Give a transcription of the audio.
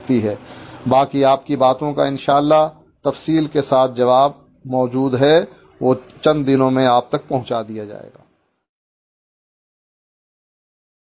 سکتی ہے۔ باقی آپ کی باتوں کا انشاءاللہ تفصیل کے ساتھ جواب موجود ہے، وہ چند دنوں میں آپ تک پہنچا دیا جائے گا۔